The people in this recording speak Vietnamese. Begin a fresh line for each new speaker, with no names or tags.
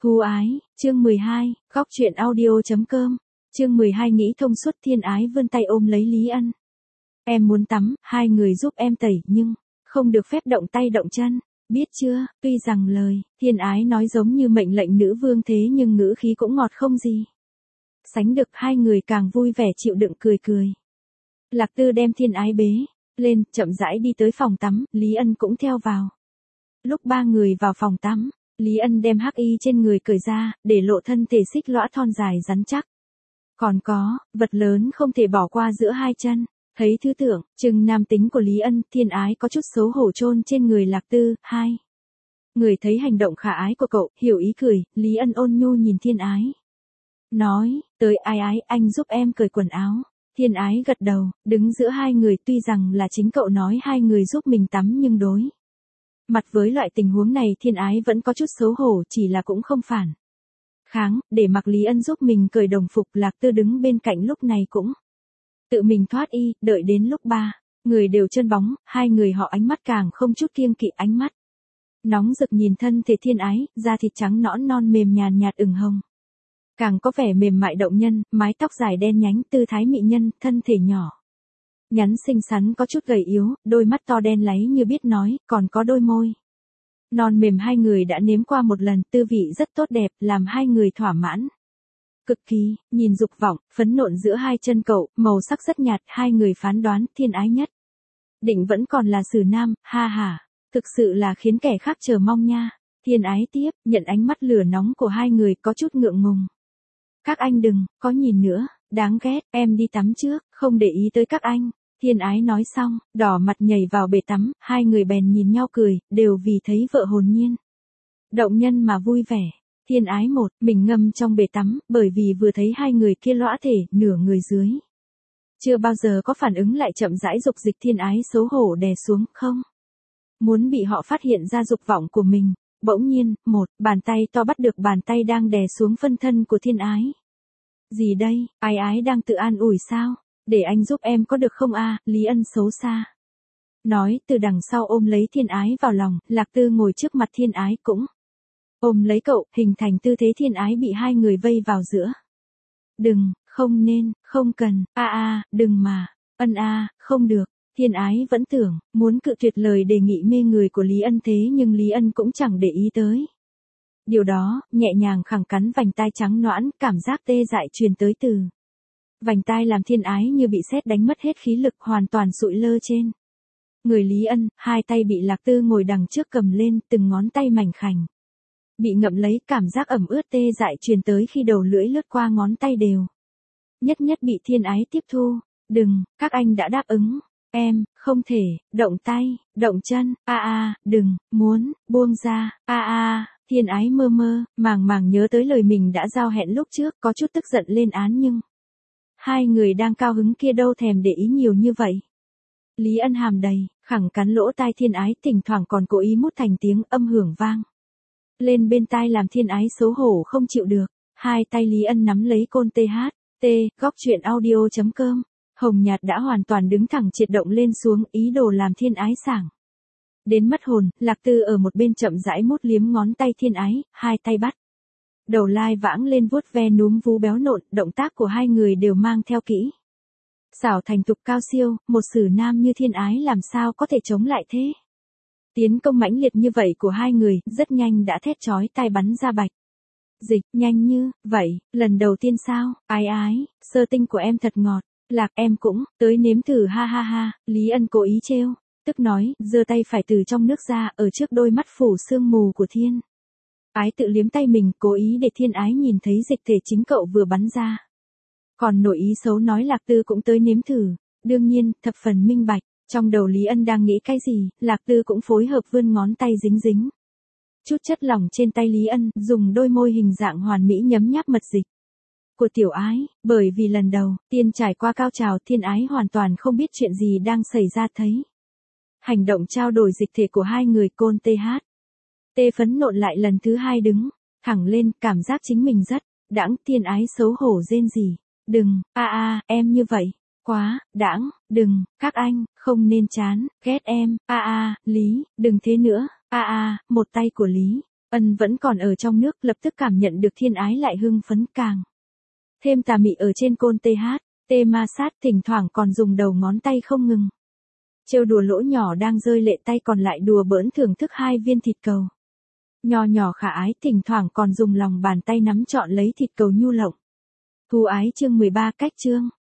Thu ái, chương 12, góc truyện audio.com, chương 12 nghĩ thông suốt. Thiên ái vươn tay ôm lấy Lý Ân. Em muốn tắm, hai người giúp em tẩy nhưng, không được phép động tay động chân, biết chưa? Tuy rằng lời, thiên ái nói giống như mệnh lệnh nữ vương thế nhưng ngữ khí cũng ngọt không gì sánh được. Hai người càng vui vẻ chịu đựng cười cười. Lạc Tư đem thiên ái bế lên, chậm rãi đi tới phòng tắm, Lý Ân cũng theo vào. Lúc ba người vào phòng tắm, Lý Ân đem hắc y trên người cởi ra, để lộ thân thể xích lõa thon dài rắn chắc. Còn có, vật lớn không thể bỏ qua giữa hai chân. Thấy thứ tưởng, chừng nam tính của Lý Ân, thiên ái có chút xấu hổ chôn trên người Lạc Tư. Hai người thấy hành động khả ái của cậu, hiểu ý cười, Lý Ân ôn nhu nhìn thiên ái. Nói, tới ái ái, anh giúp em cởi quần áo. Thiên ái gật đầu, đứng giữa hai người. Tuy rằng là chính cậu nói hai người giúp mình tắm nhưng đối mặt với loại tình huống này thiên ái vẫn có chút xấu hổ, chỉ là cũng không phản kháng, để mặc Lý Ân giúp mình cởi đồng phục. Lạc Tư đứng bên cạnh lúc này cũng tự mình thoát y, đợi đến lúc ba người đều chân bóng, hai người họ ánh mắt càng không chút kiêng kỵ, ánh mắt nóng rực nhìn thân thể thiên ái, da thịt trắng nõn non mềm nhàn nhạt ửng hồng, càng có vẻ mềm mại động nhân, mái tóc dài đen nhánh, tư thái mỹ nhân, thân thể nhỏ nhắn xinh xắn có chút gầy yếu, đôi mắt to đen láy như biết nói, còn có đôi môi non mềm. Hai người đã nếm qua một lần, tư vị rất tốt đẹp, làm hai người thỏa mãn cực kỳ. Nhìn dục vọng phấn nộn giữa hai chân cậu, màu sắc rất nhạt, hai người phán đoán thiên ái nhất định vẫn còn là xử nam. Ha ha, thực sự là khiến kẻ khác chờ mong nha. Thiên ái tiếp nhận ánh mắt lửa nóng của hai người, có chút ngượng ngùng. Các anh đừng có nhìn nữa, đáng ghét, em đi tắm trước, không để ý tới các anh. Thiên ái nói xong, đỏ mặt nhảy vào bể tắm, hai người bèn nhìn nhau cười, đều vì thấy vợ hồn nhiên động nhân mà vui vẻ. Thiên ái mình ngâm trong bể tắm, bởi vì vừa thấy hai người kia lõa thể, nửa người dưới chưa bao giờ có phản ứng lại chậm rãi dục dịch. Thiên ái xấu hổ đè xuống, không muốn bị họ phát hiện ra dục vọng của mình. Bỗng nhiên, bàn tay to bắt được bàn tay đang đè xuống phân thân của thiên ái. Gì đây, ái ái đang tự an ủi sao? Để anh giúp em có được không a? Lý Ân xấu xa nói, từ đằng sau ôm lấy thiên ái vào lòng. Lạc Tư ngồi trước mặt thiên ái cũng ôm lấy cậu, hình thành tư thế thiên ái bị hai người vây vào giữa. Đừng, không nên, không cần, đừng mà, Ân không được. Thiên ái vẫn tưởng, muốn cự tuyệt lời đề nghị mê người của Lý Ân, thế nhưng Lý Ân cũng chẳng để ý tới điều đó, nhẹ nhàng khẳng cắn vành tai trắng nõn, cảm giác tê dại truyền tới từ vành tai làm thiên ái như bị sét đánh mất hết khí lực, hoàn toàn sụi lơ trên người Lý Ân. Hai tay bị Lạc Tư ngồi đằng trước cầm lên, từng ngón tay mảnh khảnh bị ngậm lấy, cảm giác ẩm ướt tê dại truyền tới khi đầu lưỡi lướt qua ngón tay đều nhất nhất bị thiên ái tiếp thu. Đừng, các anh đã đáp ứng. Em, không thể, động tay, động chân, đừng, muốn, buông ra, thiên ái mơ mơ, màng nhớ tới lời mình đã giao hẹn lúc trước, có chút tức giận lên án nhưng hai người đang cao hứng kia đâu thèm để ý nhiều như vậy. Lý Ân hàm đầy, khẳng cắn lỗ tai thiên ái, thỉnh thoảng còn cố ý mút thành tiếng âm hưởng vang lên bên tai làm thiên ái xấu hổ không chịu được. Hai tay Lý Ân nắm lấy côn THT, góc truyện audio.com. Hồng nhạt đã hoàn toàn đứng thẳng, triệt động lên xuống, ý đồ làm thiên ái sảng đến mất hồn. Lạc Tư ở một bên chậm rãi mút liếm ngón tay thiên ái, hai tay bắt đầu lai vãng lên vuốt ve núm vú béo nộn. Động tác của hai người đều mang theo kỹ xảo thành thục cao siêu, một xử nam như thiên ái làm sao có thể chống lại thế tiến công mãnh liệt như vậy của hai người. Rất nhanh đã thét chói tai bắn ra bạch dịch. Nhanh như vậy, lần đầu tiên sao? Ái ái, sơ tinh của em thật ngọt. Lạc, em cũng tới nếm thử, ha ha ha. Lý Ân cố ý trêu tức nói, giơ tay phải từ trong nước ra, ở trước đôi mắt phủ sương mù của thiên ái tự liếm tay mình, cố ý để thiên ái nhìn thấy dịch thể chính cậu vừa bắn ra. Còn nội ý xấu nói Lạc Tư cũng tới nếm thử. Đương nhiên, thập phần minh bạch, trong đầu Lý Ân đang nghĩ cái gì. Lạc Tư cũng phối hợp vươn ngón tay dính dính chút chất lỏng trên tay Lý Ân, dùng đôi môi hình dạng hoàn mỹ nhấm nháp mật dịch của tiểu ái. Bởi vì lần đầu tiên trải qua cao trào, thiên ái hoàn toàn không biết chuyện gì đang xảy ra. Thấy hành động trao đổi dịch thể của hai người, côn THT phấn nộn lại lần thứ hai đứng thẳng lên, cảm giác chính mình rất đãng. Thiên ái xấu hổ rên rỉ. Đừng, em như vậy quá đãng, đừng, các anh không nên chán ghét em, Lý, đừng thế nữa, một tay của Lý Ân vẫn còn ở trong nước, lập tức cảm nhận được Thiên Ái lại hưng phấn càng. Thêm tà mị ở trên côn tê ma sát, thỉnh thoảng còn dùng đầu ngón tay không ngừng. Trêu đùa lỗ nhỏ đang rơi lệ, tay còn lại đùa bỡn thưởng thức 2 viên thịt cầu. Nho nhỏ khả ái, thỉnh thoảng còn dùng lòng bàn tay nắm trọn lấy thịt cầu nhu lộng. Thú ái chương 13 cách chương.